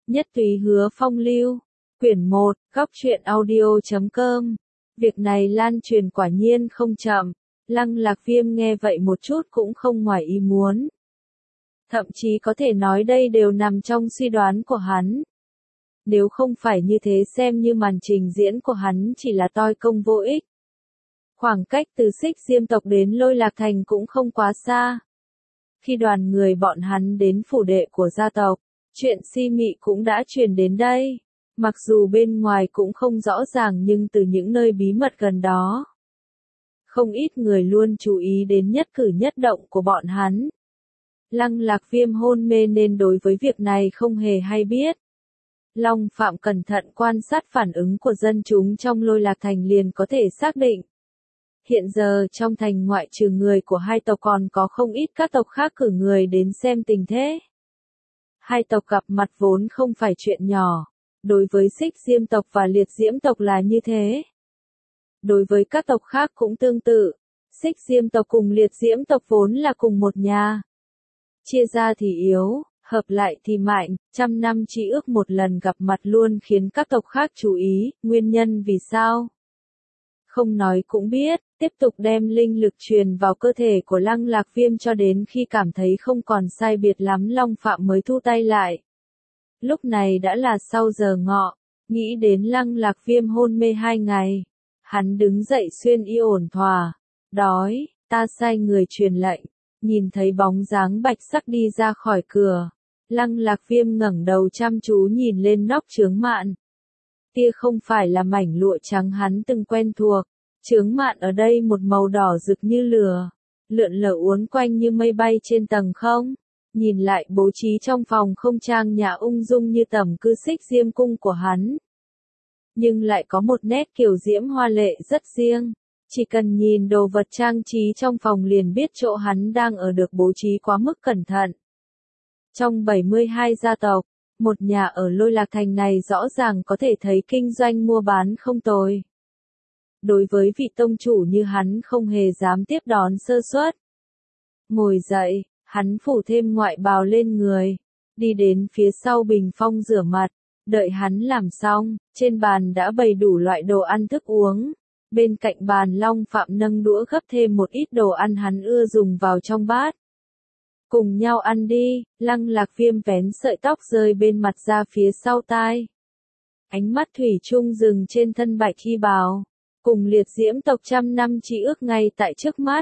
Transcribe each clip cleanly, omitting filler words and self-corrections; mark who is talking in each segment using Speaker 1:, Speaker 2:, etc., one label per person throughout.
Speaker 1: Nhất Túy Hứa Phong Lưu, quyển 1, góc truyện audio.com. Việc này lan truyền quả nhiên không chậm, Lăng Lạc Viêm nghe vậy một chút cũng không ngoài ý muốn. Thậm chí có thể nói đây đều nằm trong suy đoán của hắn. Nếu không phải như thế xem như màn trình diễn của hắn chỉ là toi công vô ích. Khoảng cách từ Xích Diêm tộc đến Lôi Lạc Thành cũng không quá xa. Khi đoàn người bọn hắn đến phủ đệ của gia tộc, chuyện si mị cũng đã truyền đến đây. Mặc dù bên ngoài cũng không rõ ràng nhưng từ những nơi bí mật gần đó, không ít người luôn chú ý đến nhất cử nhất động của bọn hắn. Lăng Lạc Viêm hôn mê nên đối với việc này không hề hay biết. Long Phạm cẩn thận quan sát phản ứng của dân chúng trong Lôi Lạc Thành liền có thể xác định. Hiện giờ trong thành ngoại trừ người của hai tộc còn có không ít các tộc khác cử người đến xem tình thế. Hai tộc gặp mặt vốn không phải chuyện nhỏ. Đối với Xích Diêm tộc và Liệt Diễm tộc là như thế. Đối với các tộc khác cũng tương tự. Xích Diêm tộc cùng Liệt Diễm tộc vốn là cùng một nhà. Chia ra thì yếu, hợp lại thì mạnh, trăm năm chỉ ước một lần gặp mặt luôn khiến các tộc khác chú ý, nguyên nhân vì sao? Không nói cũng biết, tiếp tục đem linh lực truyền vào cơ thể của Lăng Lạc Viêm cho đến khi cảm thấy không còn sai biệt lắm Long Phạm mới thu tay lại. Lúc này đã là sau giờ ngọ, nghĩ đến Lăng Lạc Viêm hôn mê 2 ngày. Hắn đứng dậy xuyên y ổn thỏa, đói, ta sai người truyền lệnh, nhìn thấy bóng dáng bạch sắc đi ra khỏi cửa. Lăng Lạc Viêm ngẩng đầu chăm chú nhìn lên nóc chướng mạn. Kia không phải là mảnh lụa trắng hắn từng quen thuộc, chướng mạn ở đây một màu đỏ rực như lửa, lượn lờ uốn quanh như mây bay trên tầng không. Nhìn lại bố trí trong phòng không trang nhã ung dung như tẩm cư Xích Diêm cung của hắn. Nhưng lại có một nét kiểu diễm hoa lệ rất riêng. Chỉ cần nhìn đồ vật trang trí trong phòng liền biết chỗ hắn đang ở được bố trí quá mức cẩn thận. Trong 72 gia tộc, một nhà ở Lôi Lạc Thành này rõ ràng có thể thấy kinh doanh mua bán không tồi. Đối với vị tông chủ như hắn không hề dám tiếp đón sơ suất. Ngồi dậy. Hắn phủ thêm ngoại bào lên người, đi đến phía sau bình phong rửa mặt, đợi hắn làm xong, trên bàn đã bày đủ loại đồ ăn thức uống. Bên cạnh bàn Long Phạm nâng đũa gấp thêm một ít đồ ăn hắn ưa dùng vào trong bát. Cùng nhau ăn đi, Lăng Lạc Viêm vén sợi tóc rơi bên mặt ra phía sau tai. Ánh mắt thủy chung dừng trên thân bạch y bào, cùng Liệt Diễm tộc trăm năm chỉ ước ngay tại trước mắt.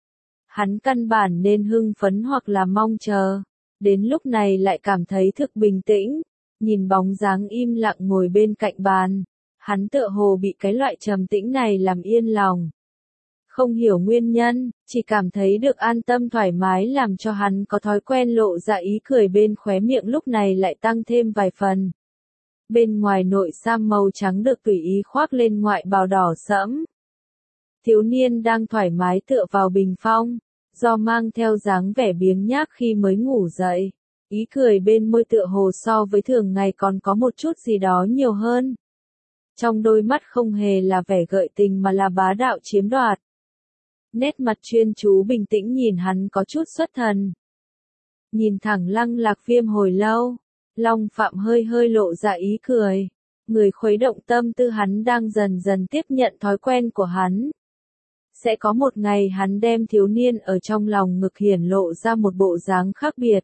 Speaker 1: Hắn căn bản nên hưng phấn hoặc là mong chờ. Đến lúc này lại cảm thấy thực bình tĩnh. Nhìn bóng dáng im lặng ngồi bên cạnh bàn. Hắn tựa hồ bị cái loại trầm tĩnh này làm yên lòng. Không hiểu nguyên nhân, chỉ cảm thấy được an tâm thoải mái làm cho hắn có thói quen lộ ra ý cười bên khóe miệng lúc này lại tăng thêm vài phần. Bên ngoài nội sam màu trắng được tùy ý khoác lên ngoại bào đỏ sẫm. Thiếu niên đang thoải mái tựa vào bình phong. Do mang theo dáng vẻ biếng nhác khi mới ngủ dậy, ý cười bên môi tựa hồ so với thường ngày còn có một chút gì đó nhiều hơn. Trong đôi mắt không hề là vẻ gợi tình mà là bá đạo chiếm đoạt. Nét mặt chuyên chú bình tĩnh nhìn hắn có chút xuất thần. Nhìn thẳng Lăng Lạc Viêm hồi lâu, Long Phạm hơi hơi lộ ra ý cười. Người khuấy động tâm tư hắn đang dần dần tiếp nhận thói quen của hắn. Sẽ có một ngày hắn đem thiếu niên ở trong lòng ngực hiển lộ ra một bộ dáng khác biệt.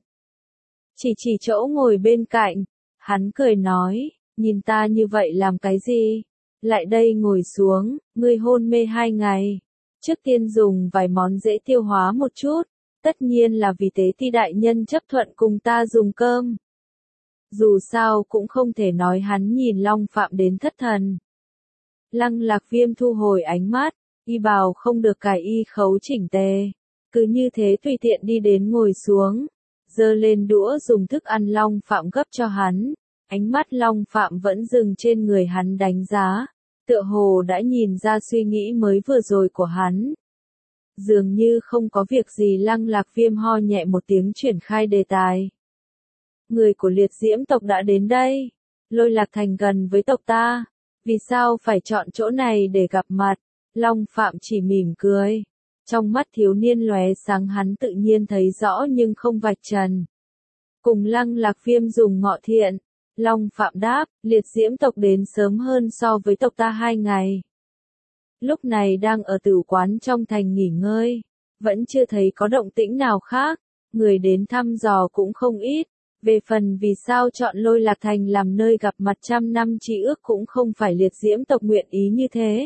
Speaker 1: Chỉ chỗ ngồi bên cạnh, hắn cười nói, nhìn ta như vậy làm cái gì? Lại đây ngồi xuống, ngươi hôn mê 2 ngày. Trước tiên dùng vài món dễ tiêu hóa một chút, tất nhiên là vì Tế Ti đại nhân chấp thuận cùng ta dùng cơm. Dù sao cũng không thể nói hắn nhìn Long Phạm đến thất thần. Lăng Lạc Viêm thu hồi ánh mắt. Y bào không được cài y khấu chỉnh tề, cứ như thế tùy tiện đi đến ngồi xuống, giơ lên đũa dùng thức ăn Long Phạm gấp cho hắn. Ánh mắt Long Phạm vẫn dừng trên người hắn đánh giá, tựa hồ đã nhìn ra suy nghĩ mới vừa rồi của hắn. Dường như không có việc gì Lăng Lạc Viêm ho nhẹ một tiếng chuyển khai đề tài. Người của Liệt Diễm tộc đã đến đây, Lôi Lạc Thành gần với tộc ta, vì sao phải chọn chỗ này để gặp mặt? Long Phạm chỉ mỉm cười. Trong mắt thiếu niên lóe sáng hắn tự nhiên thấy rõ nhưng không vạch trần. Cùng Lăng Lạc Viêm dùng ngọ thiện, Long Phạm đáp, liệt diễm tộc đến sớm hơn so với tộc ta 2 ngày. Lúc này đang ở tử quán trong thành nghỉ ngơi, vẫn chưa thấy có động tĩnh nào khác, người đến thăm dò cũng không ít. Về phần vì sao chọn Lôi Lạc Thành làm nơi gặp mặt trăm năm chi ước cũng không phải liệt diễm tộc nguyện ý như thế,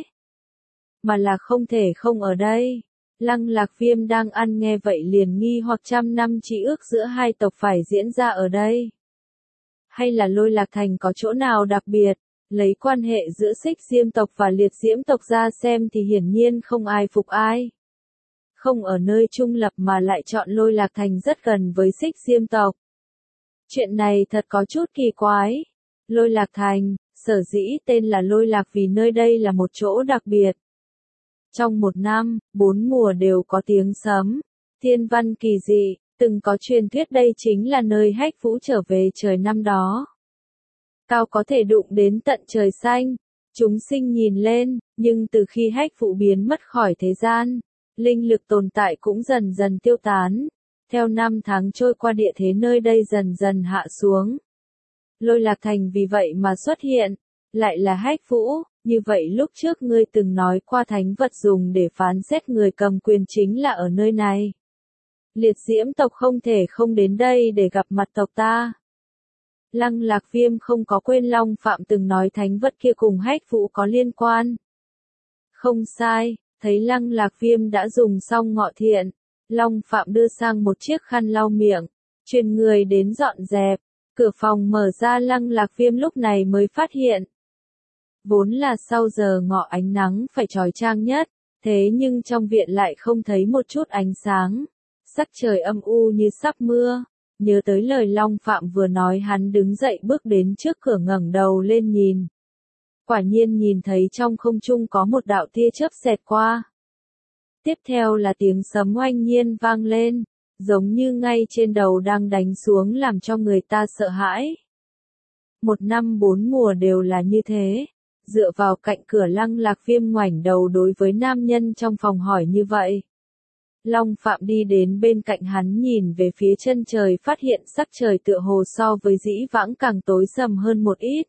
Speaker 1: mà là không thể không ở đây. Lăng Lạc Viêm đang ăn nghe vậy liền nghi hoặc trăm năm chi ước giữa hai tộc phải diễn ra ở đây. Hay là Lôi Lạc Thành có chỗ nào đặc biệt, lấy quan hệ giữa Xích Diêm tộc và liệt diễm tộc ra xem thì hiển nhiên không ai phục ai. Không ở nơi trung lập mà lại chọn Lôi Lạc Thành rất gần với Xích Diêm tộc. Chuyện này thật có chút kỳ quái. Lôi Lạc Thành, sở dĩ tên là Lôi Lạc vì nơi đây là một chỗ đặc biệt. Trong một năm, 4 mùa đều có tiếng sấm, thiên văn kỳ dị, từng có truyền thuyết đây chính là nơi Hách Vũ trở về trời năm đó. Cao có thể đụng đến tận trời xanh, chúng sinh nhìn lên, nhưng từ khi Hách Vũ biến mất khỏi thế gian, linh lực tồn tại cũng dần dần tiêu tán. Theo năm tháng trôi qua địa thế nơi đây dần dần hạ xuống. Lôi Lạc Thành vì vậy mà xuất hiện, lại là Hách Vũ, như vậy lúc trước ngươi từng nói qua thánh vật dùng để phán xét người cầm quyền chính là ở nơi này. Liệt diễm tộc không thể không đến đây để gặp mặt tộc ta. Lăng Lạc Viêm không có quên Long Phạm từng nói thánh vật kia cùng Hách Vũ có liên quan. Không sai, thấy Lăng Lạc Viêm đã dùng xong ngọ thiện. Long Phạm đưa sang một chiếc khăn lau miệng, truyền người đến dọn dẹp, cửa phòng mở ra Lăng Lạc Viêm lúc này mới phát hiện. Vốn là sau giờ ngọ ánh nắng phải chói chang nhất, thế nhưng trong viện lại không thấy một chút ánh sáng, sắc trời âm u như sắp mưa. Nhớ tới lời Long Phạm vừa nói hắn đứng dậy bước đến trước cửa ngẩng đầu lên nhìn. Quả nhiên nhìn thấy trong không trung có một đạo tia chớp xẹt qua. Tiếp theo là tiếng sấm oanh nhiên vang lên, giống như ngay trên đầu đang đánh xuống làm cho người ta sợ hãi. Một năm 4 mùa đều là như thế, dựa vào cạnh cửa Lăng Lạc Viêm ngoảnh đầu đối với nam nhân trong phòng hỏi như vậy. Long Phạm đi đến bên cạnh hắn nhìn về phía chân trời phát hiện sắc trời tựa hồ so với dĩ vãng càng tối sầm hơn một ít.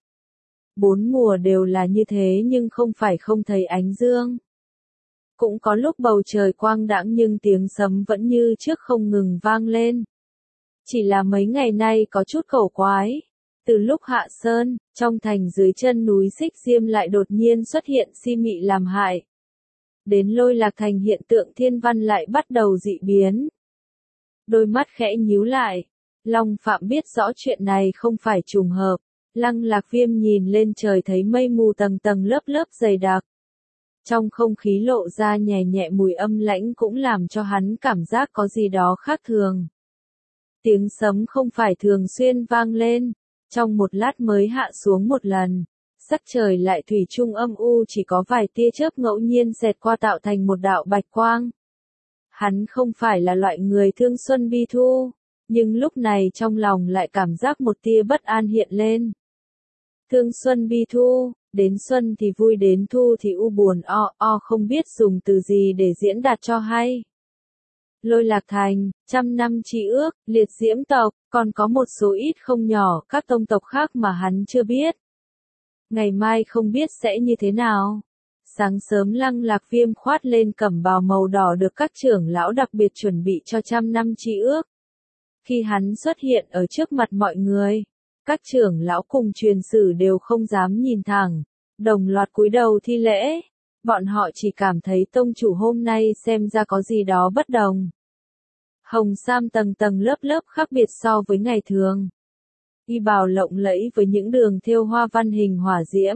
Speaker 1: 4 mùa đều là như thế nhưng không phải không thấy ánh dương. Cũng có lúc bầu trời quang đãng nhưng tiếng sấm vẫn như trước không ngừng vang lên. Chỉ là mấy ngày nay có chút cổ quái. Từ lúc hạ sơn, trong thành dưới chân núi Xích Diêm lại đột nhiên xuất hiện si mị làm hại. Đến Lôi Lạc Thành hiện tượng thiên văn lại bắt đầu dị biến. Đôi mắt khẽ nhíu lại. Long Phạm biết rõ chuyện này không phải trùng hợp. Lăng Lạc Viêm nhìn lên trời thấy mây mù tầng tầng lớp lớp dày đặc. Trong không khí lộ ra nhẹ nhẹ mùi âm lãnh cũng làm cho hắn cảm giác có gì đó khác thường. Tiếng sấm không phải thường xuyên vang lên, trong một lát mới hạ xuống một lần. Sắc trời lại thủy chung âm u chỉ có vài tia chớp ngẫu nhiên xẹt qua tạo thành một đạo bạch quang. Hắn không phải là loại người thương xuân bi thu, nhưng lúc này trong lòng lại cảm giác một tia bất an hiện lên. Thương xuân bi thu, đến xuân thì vui đến thu thì u buồn không biết dùng từ gì để diễn đạt cho hay. Lôi Lạc Thành, trăm năm chi ước, liệt diễm tộc, còn có một số ít không nhỏ các tông tộc khác mà hắn chưa biết. Ngày mai không biết sẽ như thế nào. Sáng sớm Lăng Lạc Viêm khoát lên cẩm bào màu đỏ được các trưởng lão đặc biệt chuẩn bị cho trăm năm chi ước. Khi hắn xuất hiện ở trước mặt mọi người, các trưởng lão cùng truyền sử đều không dám nhìn thẳng, đồng loạt cúi đầu thi lễ. Bọn họ chỉ cảm thấy tông chủ hôm nay xem ra có gì đó bất đồng. Hồng sam tầng tầng lớp lớp khác biệt so với ngày thường. Y bào lộng lẫy với những đường thêu hoa văn hình hỏa diễm.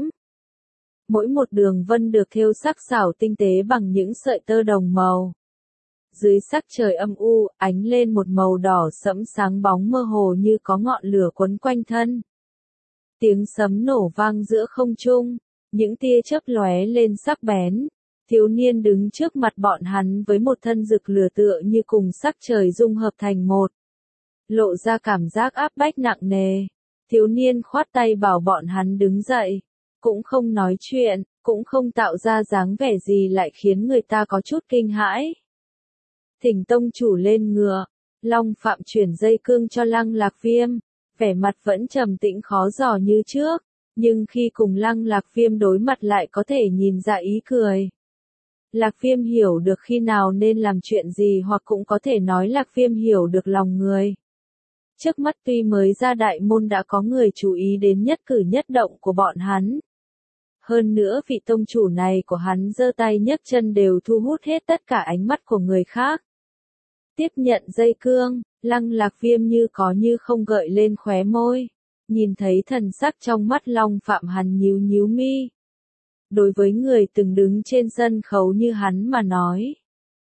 Speaker 1: Mỗi một đường vân được thêu sắc sảo tinh tế bằng những sợi tơ đồng màu. Dưới sắc trời âm u, ánh lên một màu đỏ sẫm sáng bóng mơ hồ như có ngọn lửa quấn quanh thân. Tiếng sấm nổ vang giữa không trung, những tia chớp lóe lên sắc bén. Thiếu niên đứng trước mặt bọn hắn với một thân rực lửa tựa như cùng sắc trời dung hợp thành một. Lộ ra cảm giác áp bách nặng nề. Thiếu niên khoát tay bảo bọn hắn đứng dậy. Cũng không nói chuyện, cũng không tạo ra dáng vẻ gì lại khiến người ta có chút kinh hãi. Thỉnh tông chủ lên ngựa. Long Phạm chuyển dây cương cho Lăng Lạc Viêm. vẻ mặt vẫn trầm tĩnh khó dò như trước, nhưng khi cùng Lăng Lạc Viêm đối mặt lại có thể nhìn ra ý cười. Lạc Viêm hiểu được khi nào nên làm chuyện gì, hoặc cũng có thể nói Lạc Viêm hiểu được lòng người. Trước mắt tuy mới ra đại môn đã có người chú ý đến nhất cử nhất động của bọn hắn. Hơn nữa vị tông chủ này của hắn giơ tay nhấc chân đều thu hút hết tất cả ánh mắt của người khác. Tiếp nhận dây cương, Lăng Lạc Viêm như có như không gợi lên khóe môi. Nhìn thấy thần sắc trong mắt Long Phạm, hắn nhíu nhíu mi. Đối với người từng đứng trên sân khấu như hắn mà nói,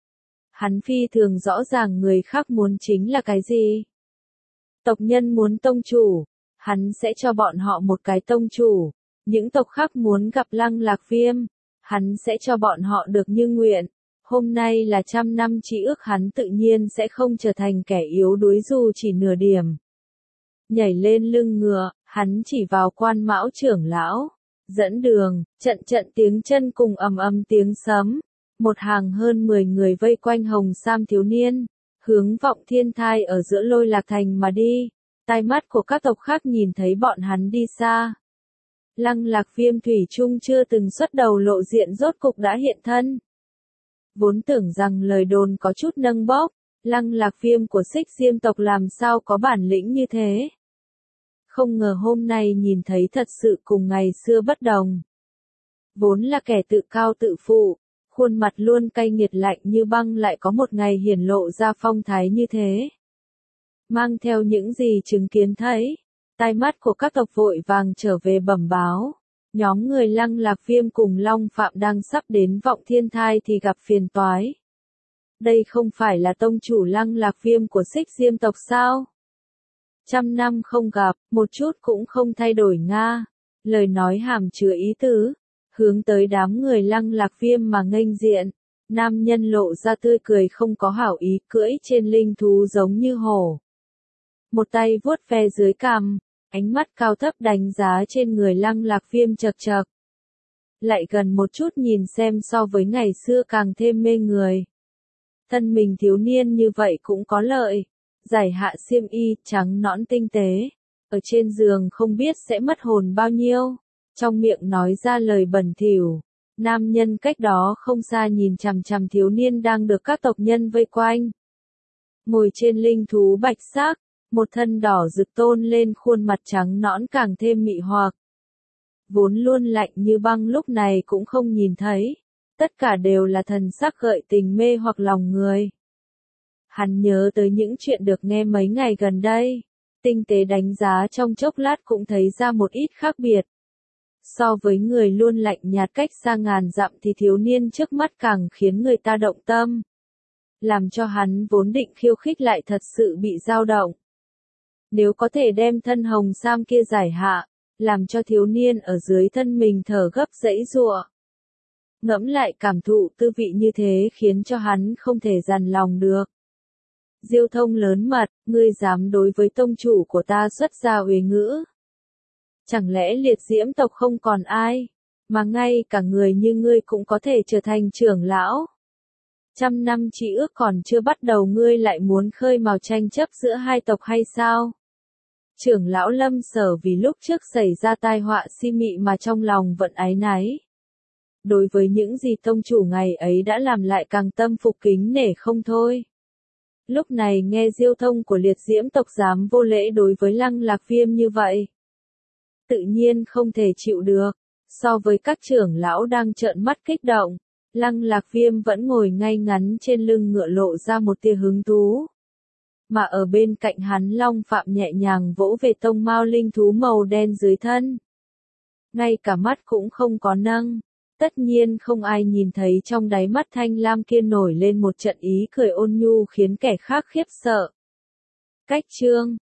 Speaker 1: hắn phi thường rõ ràng người khác muốn chính là cái gì. Tộc nhân muốn tông chủ, hắn sẽ cho bọn họ một cái tông chủ. Những tộc khác muốn gặp Lăng Lạc Viêm, hắn sẽ cho bọn họ được như nguyện. Hôm nay là 100 năm chi ước, hắn tự nhiên sẽ không trở thành kẻ yếu đuối dù chỉ nửa điểm. Nhảy lên lưng ngựa, hắn chỉ vào Quan Mão trưởng lão, dẫn đường, trận trận tiếng chân cùng ầm ầm tiếng sấm. Một hàng hơn 10 người vây quanh Hồng Sam thiếu niên, hướng Vọng Thiên Thai ở giữa Lôi Lạc Thành mà đi. Tai mắt của các tộc khác nhìn thấy bọn hắn đi xa. Lăng Lạc Viêm thủy chung chưa từng xuất đầu lộ diện rốt cục đã hiện thân. Vốn tưởng rằng lời đồn có chút nâng bốc, Lăng Lạc Viêm của Xích Diêm tộc làm sao có bản lĩnh như thế. Không ngờ hôm nay nhìn thấy thật sự cùng ngày xưa bất đồng. Vốn là kẻ tự cao tự phụ, khuôn mặt luôn cay nghiệt lạnh như băng, lại có một ngày hiển lộ ra phong thái như thế. Mang theo những gì chứng kiến thấy, tai mắt của các tộc vội vàng trở về bẩm báo. Nhóm người Lăng Lạc Viêm cùng Long Phạm đang sắp đến Vọng Thiên Thai thì gặp phiền toái. Đây không phải là tông chủ Lăng Lạc Viêm của Xích Diêm tộc sao? 100 năm không gặp, một chút cũng không thay đổi nga. Lời nói hàm chứa ý tứ, hướng tới đám người Lăng Lạc Viêm mà nghênh diện. Nam nhân lộ ra tươi cười không có hảo ý, cưỡi trên linh thú giống như hổ. Một tay vuốt ve dưới cằm, ánh mắt cao thấp đánh giá trên người Lăng Lạc Viêm chậc chậc. Lại gần một chút nhìn xem so với ngày xưa càng thêm mê người. Thân mình thiếu niên như vậy cũng có lợi. Giải hạ xiêm y, trắng nõn tinh tế. Ở trên giường không biết sẽ mất hồn bao nhiêu. Trong miệng nói ra lời bẩn thỉu. Nam nhân cách đó không xa nhìn chằm chằm thiếu niên đang được các tộc nhân vây quanh. Ngồi trên linh thú bạch sắc, một thân đỏ rực tôn lên khuôn mặt trắng nõn càng thêm mị hoặc. Vốn luôn lạnh như băng lúc này cũng không nhìn thấy. Tất cả đều là thần sắc gợi tình mê hoặc lòng người. Hắn nhớ tới những chuyện được nghe mấy ngày gần đây. Tinh tế đánh giá trong chốc lát cũng thấy ra một ít khác biệt. So với người luôn lạnh nhạt cách xa ngàn dặm thì thiếu niên trước mắt càng khiến người ta động tâm. Làm cho hắn vốn định khiêu khích lại thật sự bị dao động. Nếu có thể đem thân Hồng Sam kia giải hạ, làm cho thiếu niên ở dưới thân mình thở gấp giãy giụa. Ngẫm lại cảm thụ tư vị như thế khiến cho hắn không thể dằn lòng được. Diêu Thông lớn mật, ngươi dám đối với tông chủ của ta xuất ra uế ngữ. Chẳng lẽ liệt diễm tộc không còn ai, mà ngay cả người như ngươi cũng có thể trở thành trưởng lão? 100 năm chi ước còn chưa bắt đầu ngươi lại muốn khơi mào tranh chấp giữa hai tộc hay sao? Trưởng lão Lâm Sở vì lúc trước xảy ra tai họa si mị mà trong lòng vẫn áy náy. Đối với những gì tông chủ ngày ấy đã làm lại càng tâm phục kính nể không thôi. Lúc này nghe Diêu Thông của liệt diễm tộc dám vô lễ đối với Lăng Lạc Viêm như vậy. Tự nhiên không thể chịu được. So với các trưởng lão đang trợn mắt kích động, Lăng Lạc Viêm vẫn ngồi ngay ngắn trên lưng ngựa lộ ra một tia hứng thú. Mà ở bên cạnh hắn Long Phạm nhẹ nhàng vỗ về tông mao linh thú màu đen dưới thân. Ngay cả mắt cũng không có nâng. Tất nhiên không ai nhìn thấy trong đáy mắt thanh lam kia nổi lên một trận ý cười ôn nhu khiến kẻ khác khiếp sợ. Cách chương